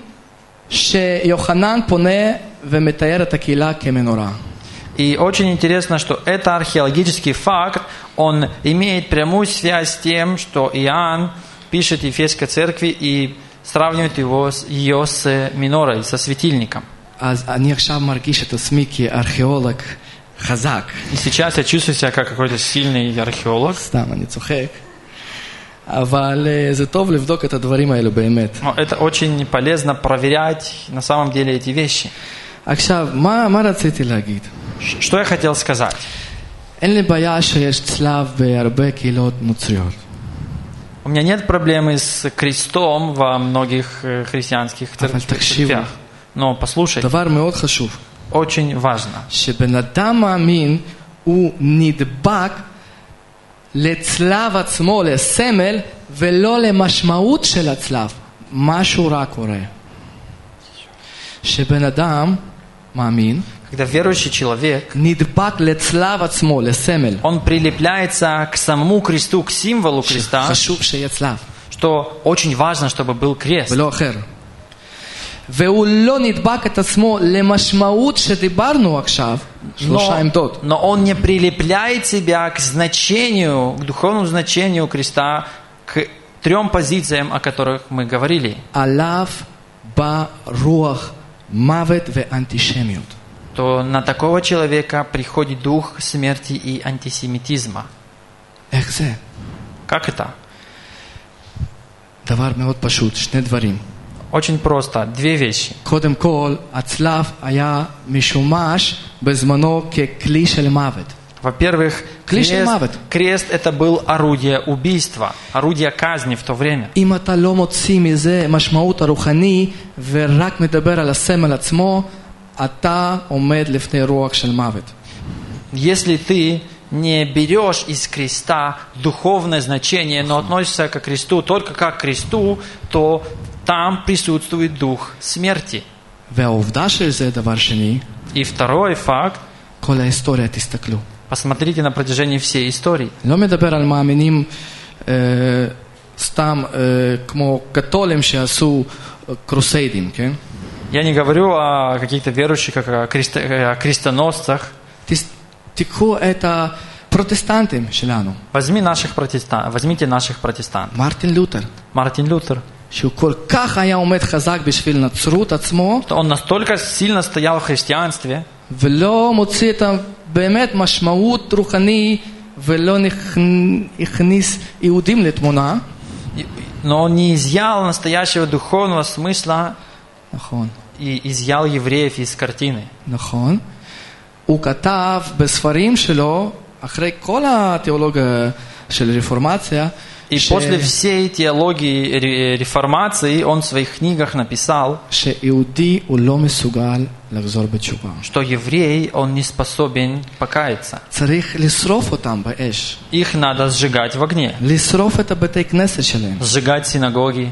שיוחנן פונה ומתאר את הקהילה כמנורה. И очень интересно, что это археологический факт, он имеет прямую связь с тем, что Иоанн пишет Ефесской церкви и сравнивает его, ее с минорой, со светильником. אז אני עכשיו מרגיש את עצמי כארכיאולוג חזק. И сейчас я чувствую себя как какой-то сильный археолог. סתם, אני צוחק. אבל זה טוב לבדוק את הדברים האלו באמת. Но это очень полезно проверять на самом деле эти вещи. עכשיו, מה, מה רציתי להגיד? Что я хотел сказать? אין לי בעיה שיש צלב בהרבה קהילות נוצריות. У меня нет проблемы с крестом во многих христианских церквях. Но послушайте, דבר מאוד חשוב. очень важно. שבן אדם מאמין הוא נדבק לצלב עצמו, לסמל, ולא למשמעות של הצלב. משהו רע קורה. שבן אדם מאמין, Когда верующий человек, נדבק לצלב עצמו, לסמל. он прилепляется к самому кресту, к символу креста, חשוב שיהיה צלב. что очень важно, чтобы был крест. ולא אחר. והוא לא נדבק את עצמו למשמעות שדיברנו עכשיו, שלושה Но, עמדות. но он не прилепляет себя к значению, к духовному значению креста, к трем позициям, о которых мы говорили. עליו בא רוח מוות ואנטישמיות. То на такого человека приходит дух смерти и антисемитизма. איך זה? Как это? דבר מאוד פשוט, שני דברים. Очень просто. Две вещи. קודם כל, הצלב היה משומש בזמנו ככלי של מוות. Во-первых, Клише крест, мавет. крест это был орудие убийства, орудие казни в то время. אם אתה לא מוציא מזה משמעות הרוחני ורק מדבר על הסמל עצמו, אתה עומד לפני רוח של מוות. Если ты не берешь из креста духовное значение, но относишься к кресту только как к кресту, то там присутствует дух смерти. והעובדה של זה, דבר שני, И второй факт, כל ההיסטוריה, תסתכלו. посмотрите на протяжении всей истории. לא מדבר על מאמינים אה, סתם אה, כמו קתולים שעשו אה, קרוסיידים, כן? Я не говорю о каких-то верующих, как о, крест- о крестоносцах. תס, תיקחו את הפרוטסטנטים שלנו. Возьми наших протестан- Возьмите наших протестантов. מרטין לותר, Мартин Лютер. שהוא כל כך היה עומד חזק בשביל נצרות עצמו, Он настолько сильно стоял в христианстве, ולא מוציא את באמת משמעות רוחני, ולא הכניס יהודים לתמונה. но он не изъял настоящего духовного смысла נכון, и изъял евреев из картины. נכון. הוא כתב בספרים שלו, אחרי כל התיאולוגיה של רפורמציה, И ש... после всей теологии ре- реформации он в своих книгах написал, שיהודי הוא לא מסוגל לחזור בתשובה. что еврей, он не способен покаяться. צריך לשרוף אותם באש. Их надо сжигать в огне, לשרוף את הבתי כנסת שלהם. сжигать синагоги.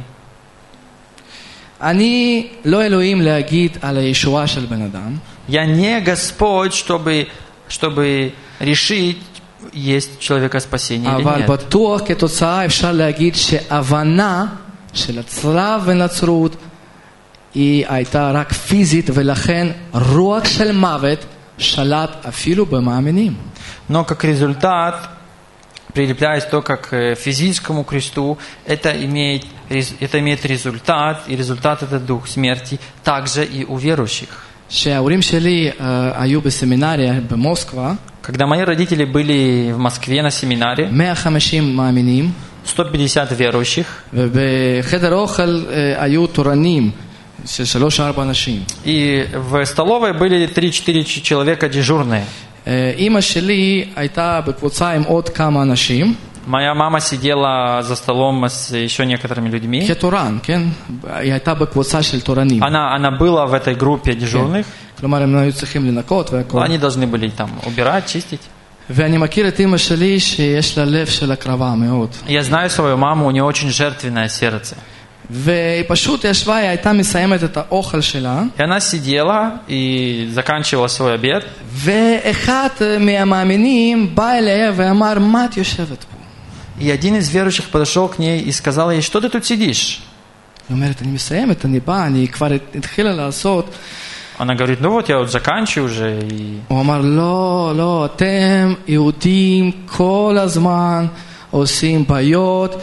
אני לא אלוהים להגיד על הישועה של בן אדם, Я не Господь, чтобы, чтобы решить, есть человека спасение или אבל нет. בטוח כתוצאה אפשר להגיד שהבנה של הצלב ונצרות היא הייתה רק פיזית, ולכן רוח של מוות שלט אפילו במאמינים. Но как результат, прилепляясь только к физическому кресту, это имеет, это имеет результат, и результат это дух смерти, также и у верующих. כשההורים שלי uh, היו בסמינריה במוסקבה, Когда мои родители были в Москве на семинаре, מאה וחמישים מאמינים, сто пятьдесят верующих, ובחדר אוכל uh, היו תורנים של שלוש ארבע אנשים. и в столовой были три-четыре человека дежурные. Uh, אימא שלי הייתה בקבוצה עם עוד כמה אנשים, Моя мама сидела за столом с еще некоторыми людьми. כתורן, כן? היא הייתה בקבוצה של תורנים. Она, она была в этой группе дежурных. כלומר, הם היו צריכים לנקות והכל. Они должны были там убирать, чистить. ואני מכיר את אמא שלי שיש לה לב של הקרבה מאוד. Я знаю свою маму, у нее очень жертвенное сердце. והיא פשוט ישבה, היא הייתה מסיימת את האוכל שלה, И она сидела и заканчивала свой обед. ואחד מהמאמינים בא אליה ואמר, מה את יושבת פה? И один из верующих подошел к ней и сказал ей, что ты тут сидишь? היא אומרת, אני מסיימת, אני באה, אני כבר התחילה לעשות. Она говорит, ну вот я вот заканчиваю уже. И... הוא אמר, לא, לא, אתם יהודים כל הזמן עושים בעיות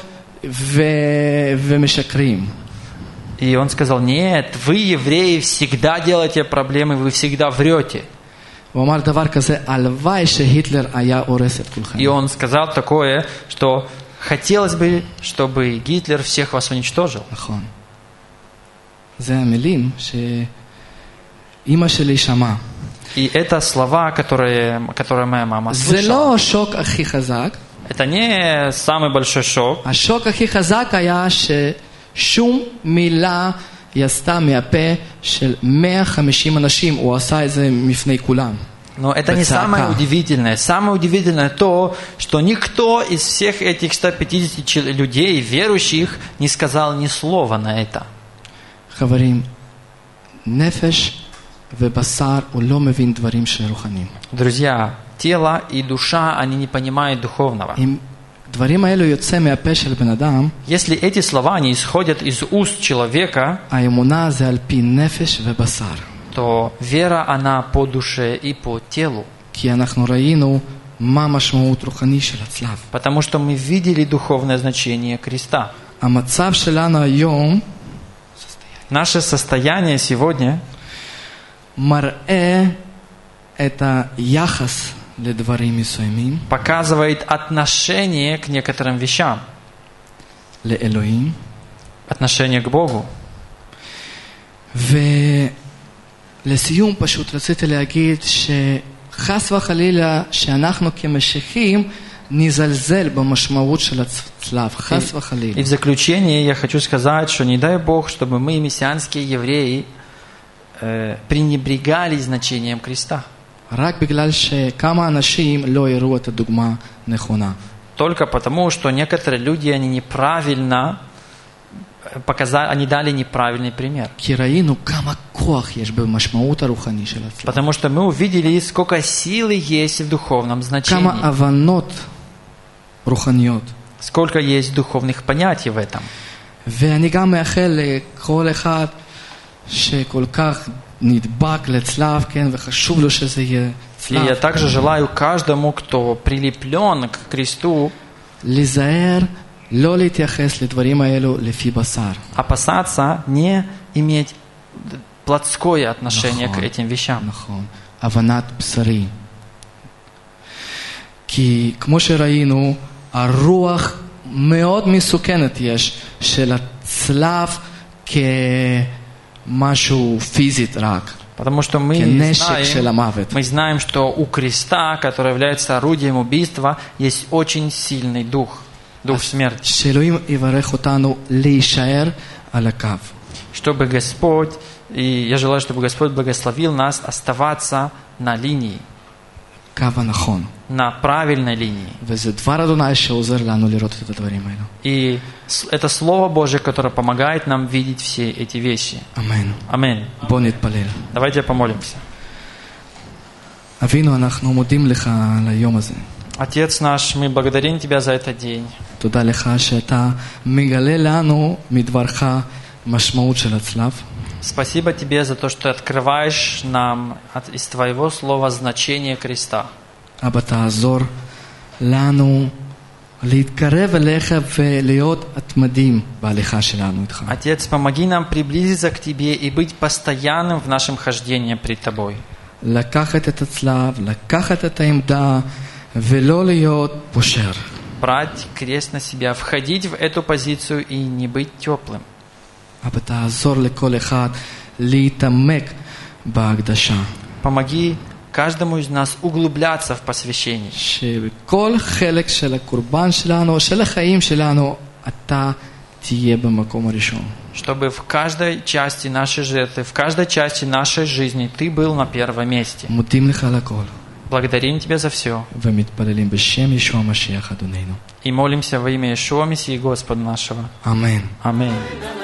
ו- ומשקרים. и он сказал, нет, вы, евреи, всегда делаете проблемы, вы всегда врете. הוא אמר דבר כזה, הלוואי שהיטלר היה הורס את כולכם. И он сказал такое, что хотелось бы, чтобы Гитлер всех вас уничтожил. נכון. זה המילים שאימא שלי שמעה. И это слова, которые, которые моя мама זה слышала. לא השוק הכי חזק. Это не самый большой шок. השוק הכי חזק היה ששום מילה יצאה מהפה של מאה וחמישים אנשים. הוא עשה את זה מפני כולם. Но это не самое удивительное. Самое удивительное то, что никто из всех этих ста пятидесяти людей, верующих, не сказал ни слова на это. חברים, נפש ובשר הוא לא מבין דברים של רוחניים. Друзья, тело и душа, они не понимают духовного. אם הדברים האלו יוצא מהפה של בן אדם, Если эти слова не исходят из уст человека, האמונה זה על פי נפש ובשר. то вера, она по душе и по телу. כי אנחנו ראינו מה המשמעות רוחני של הצלב. Потому что мы видели духовное значение креста. המצב שלנו היום Наше состояние сегодня מראה את היחס לדברים מסוימים, показывает отношение к некоторым вещам, לאלוהים, отношение к Богу. ולסיום פשוט רציתי להגיד שחס וחלילה שאנחנו כמשיחים נזלזל במשמעות של הצלב, חס И וחלילה. в заключение я хочу сказать, что не дай Бог, чтобы мы, мессианские евреи, э, пренебрегали значением креста. רק בגלל שכמה אנשים לא יראו את הדוגמה נכונה. Только потому, что некоторые люди, они неправильно показали, они дали неправильный пример. כי ראינו כמה כוח יש במשמעות הרוחני של הצלב. Потому что мы увидели, сколько силы есть в духовном כמה значении. הבנות רוחניות. Сколько есть духовных понятий в этом. ואני גם מאחל לכל אחד שכל כך נדבק לצלב, כן, וחשוב לו שזה יהיה И я צלב. также желаю каждому, кто прилеплен к кресту, להיזהר, לא להתייחס לדברים האלו לפי בשר. опасаться не иметь плотское отношение к נכון. этим вещам. נכון. הבנת בשרי. כי כמו שראינו, הרוח מאוד מסוכנת יש של הצלב כמשהו פיזית רק. Потому что мы כנשק של знаем, המוות. мы знаем, что у креста, который является орудием убийства, есть очень сильный дух, дух смерти. שאלוהים יברך אותנו להישאר על הקו. Чтобы Господь, и я желаю, чтобы Господь благословил нас оставаться на линии, קו הנכון. на правильной линии. וזה דבר אדוני שעוזר לנו לראות את הדברים האלו. И с- это Слово Божие, которое помогает нам видеть все эти вещи. אמן. Аминь. בוא נתפלל. Давайте помолимся. אבינו, אנחנו מודים לך על היום הזה. Отец наш, мы благодарим Тебя за этот день. תודה לך שאתה מגלה לנו מדברך משמעות של הצלב. Спасибо Тебе за то, что Ты открываешь нам от- из Твоего Слова значение креста. אבא, תעזור לנו להתקרב אליך ולהיות התמדים בהליכה שלנו איתך. Отец, помоги нам приблизиться к Тебе и быть постоянным в нашем хождении пред Тобой. לקחת את הצלב, לקחת את העמדה ולא להיות פושר. Брать крест на себя, входить в эту позицию и не быть теплым. אבא, תעזור לכל אחד להתעמק בהקדשה. Помоги каждому из нас углубляться в посвящении. שבכל חלק של הקורבן שלנו, של החיים שלנו, אתה תהיה במקום הראשון. Чтобы в каждой части нашей жертвы, в каждой части нашей жизни Ты был на первом месте. מודים לך על הכל, Благодарим Тебя за все. ומתפללים בשם ישוע המשיח אדוננו. И молимся во имя Иешуа Мессии Господа нашего. אמן. Аминь.